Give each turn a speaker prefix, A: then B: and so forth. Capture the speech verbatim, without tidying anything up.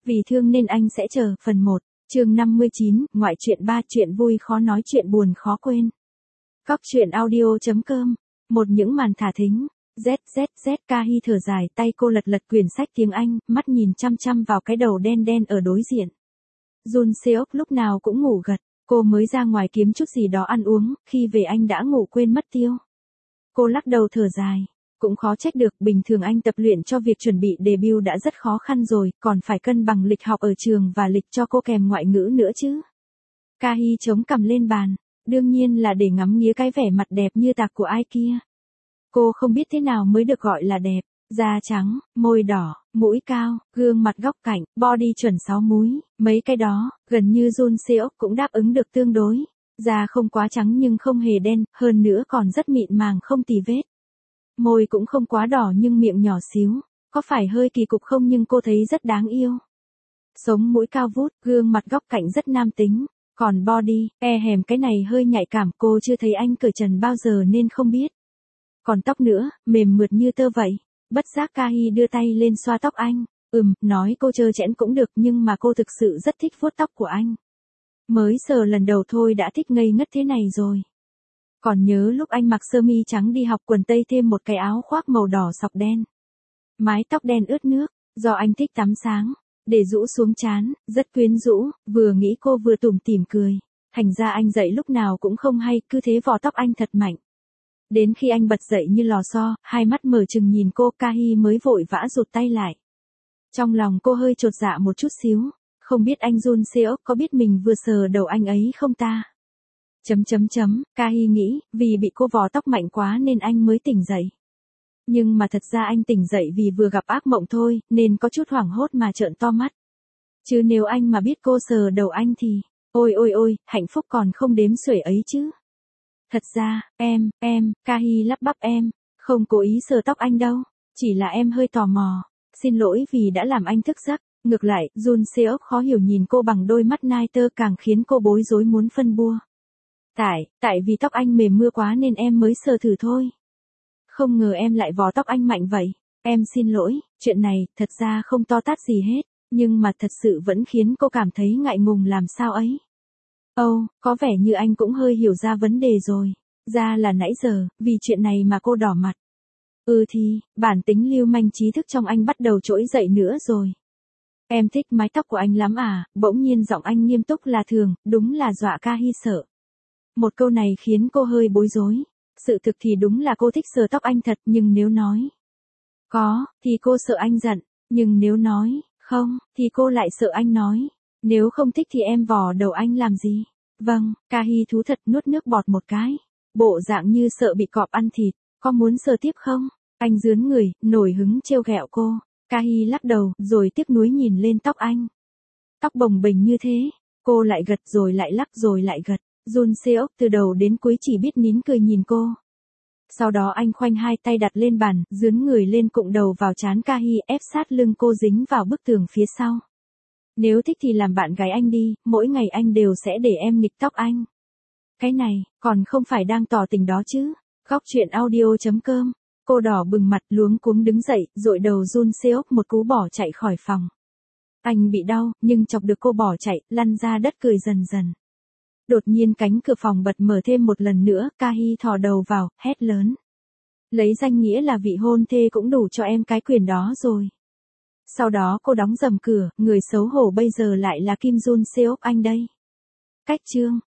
A: vì thương nên anh sẽ chờ, phần một, chương năm mươi chín, ngoại truyện ba, chuyện vui khó nói chuyện buồn khó quên. Cóc truyện audio chấm com, một những màn thả thính, z z z ca hi thở dài, tay cô lật lật quyển sách tiếng Anh, mắt nhìn chăm chăm vào cái đầu đen đen ở đối diện. Jun Seok lúc nào cũng ngủ gật, cô mới ra ngoài kiếm chút gì đó ăn uống, khi về anh đã ngủ quên mất tiêu. Cô lắc đầu thở dài. Cũng khó trách được, bình thường anh tập luyện cho việc chuẩn bị debut đã rất khó khăn rồi, còn phải cân bằng lịch học ở trường và lịch cho cô kèm ngoại ngữ nữa chứ. Ca hi chống cằm lên bàn, đương nhiên là để ngắm nghía cái vẻ mặt đẹp như tạc của ai kia. Cô không biết thế nào mới được gọi là đẹp, da trắng, môi đỏ, mũi cao, gương mặt góc cạnh, body chuẩn sáu múi, mấy cái đó, gần như Jun Seok cũng đáp ứng được tương đối. Da không quá trắng nhưng không hề đen, hơn nữa còn rất mịn màng không tì vết. Môi cũng không quá đỏ nhưng miệng nhỏ xíu, có phải hơi kỳ cục không nhưng cô thấy rất đáng yêu. Sống mũi cao vút, gương mặt góc cạnh rất nam tính, còn body, e hèm cái này hơi nhạy cảm, cô chưa thấy anh cởi trần bao giờ nên không biết. Còn tóc nữa, mềm mượt như tơ vậy. Bất giác Ca hi đưa tay lên xoa tóc anh, ừm, nói cô trơ trẽn cũng được nhưng mà cô thực sự rất thích vuốt tóc của anh. Mới sờ lần đầu thôi đã thích ngây ngất thế này rồi. Còn nhớ lúc anh mặc sơ mi trắng đi học, quần tây thêm một cái áo khoác màu đỏ sọc đen. Mái tóc đen ướt nước, do anh thích tắm sáng, để rũ xuống trán, rất quyến rũ, vừa nghĩ cô vừa tủm tỉm cười. Thành ra anh dậy lúc nào cũng không hay, cứ thế vò tóc anh thật mạnh. Đến khi anh bật dậy như lò xo, hai mắt mở trừng nhìn cô, Ca hi mới vội vã rụt tay lại. Trong lòng cô hơi chột dạ một chút xíu, không biết anh Jun Seok có biết mình vừa sờ đầu anh ấy không ta? Chấm chấm chấm, Ca hi nghĩ, vì bị cô vò tóc mạnh quá nên anh mới tỉnh dậy. Nhưng mà thật ra anh tỉnh dậy vì vừa gặp ác mộng thôi, nên có chút hoảng hốt mà trợn to mắt. Chứ nếu anh mà biết cô sờ đầu anh thì, ôi ôi ôi, hạnh phúc còn không đếm xuể ấy chứ. Thật ra, em, em, Ca hi lắp bắp em, không cố ý sờ tóc anh đâu, chỉ là em hơi tò mò, xin lỗi vì đã làm anh thức giấc. Ngược lại, Jun Seok khó hiểu nhìn cô bằng đôi mắt nai tơ càng khiến cô bối rối muốn phân bua. Tại, tại vì tóc anh mềm mưa quá nên em mới sờ thử thôi. Không ngờ em lại vò tóc anh mạnh vậy, em xin lỗi, chuyện này, thật ra không to tát gì hết, nhưng mà thật sự vẫn khiến cô cảm thấy ngại ngùng làm sao ấy. Âu, oh, có vẻ như anh cũng hơi hiểu ra vấn đề rồi, ra là nãy giờ, vì chuyện này mà cô đỏ mặt. Ừ thì, bản tính lưu manh trí thức trong anh bắt đầu trỗi dậy nữa rồi. Em thích mái tóc của anh lắm à, bỗng nhiên giọng anh nghiêm túc là thường, đúng là dọa Ca hi sợ. Một câu này khiến cô hơi bối rối. Sự thực thì đúng là cô thích sờ tóc anh thật, nhưng nếu nói có, thì cô sợ anh giận, nhưng nếu nói không, thì cô lại sợ anh nói. Nếu không thích thì em vò đầu anh làm gì? Vâng, Ca hi thú thật nuốt nước bọt một cái. Bộ dạng như sợ bị cọp ăn thịt, có muốn sờ tiếp không? Anh rướn người, nổi hứng trêu ghẹo cô. Ca hi lắc đầu, rồi tiếc nuối nhìn lên tóc anh. Tóc bồng bềnh như thế, cô lại gật rồi lại lắc rồi lại gật. Jun Seok từ đầu đến cuối chỉ biết nín cười nhìn cô. Sau đó anh khoanh hai tay đặt lên bàn, dướn người lên cụng đầu vào trán Ca hi, ép sát lưng cô dính vào bức tường phía sau. Nếu thích thì làm bạn gái anh đi, mỗi ngày anh đều sẽ để em nghịch tóc anh. Cái này, còn không phải đang tỏ tình đó chứ. Cóc truyện audio chấm com. Cô đỏ bừng mặt luống cuống đứng dậy, dội đầu Jun Seok một cú bỏ chạy khỏi phòng. Anh bị đau, nhưng chọc được cô bỏ chạy, lăn ra đất cười dần dần. Đột nhiên cánh cửa phòng bật mở thêm một lần nữa, Ca hi thò đầu vào, hét lớn. Lấy danh nghĩa là vị hôn thê cũng đủ cho em cái quyền đó rồi. Sau đó cô đóng rầm cửa, người xấu hổ bây giờ lại là Kim Jun Seok anh đây. Cách chương.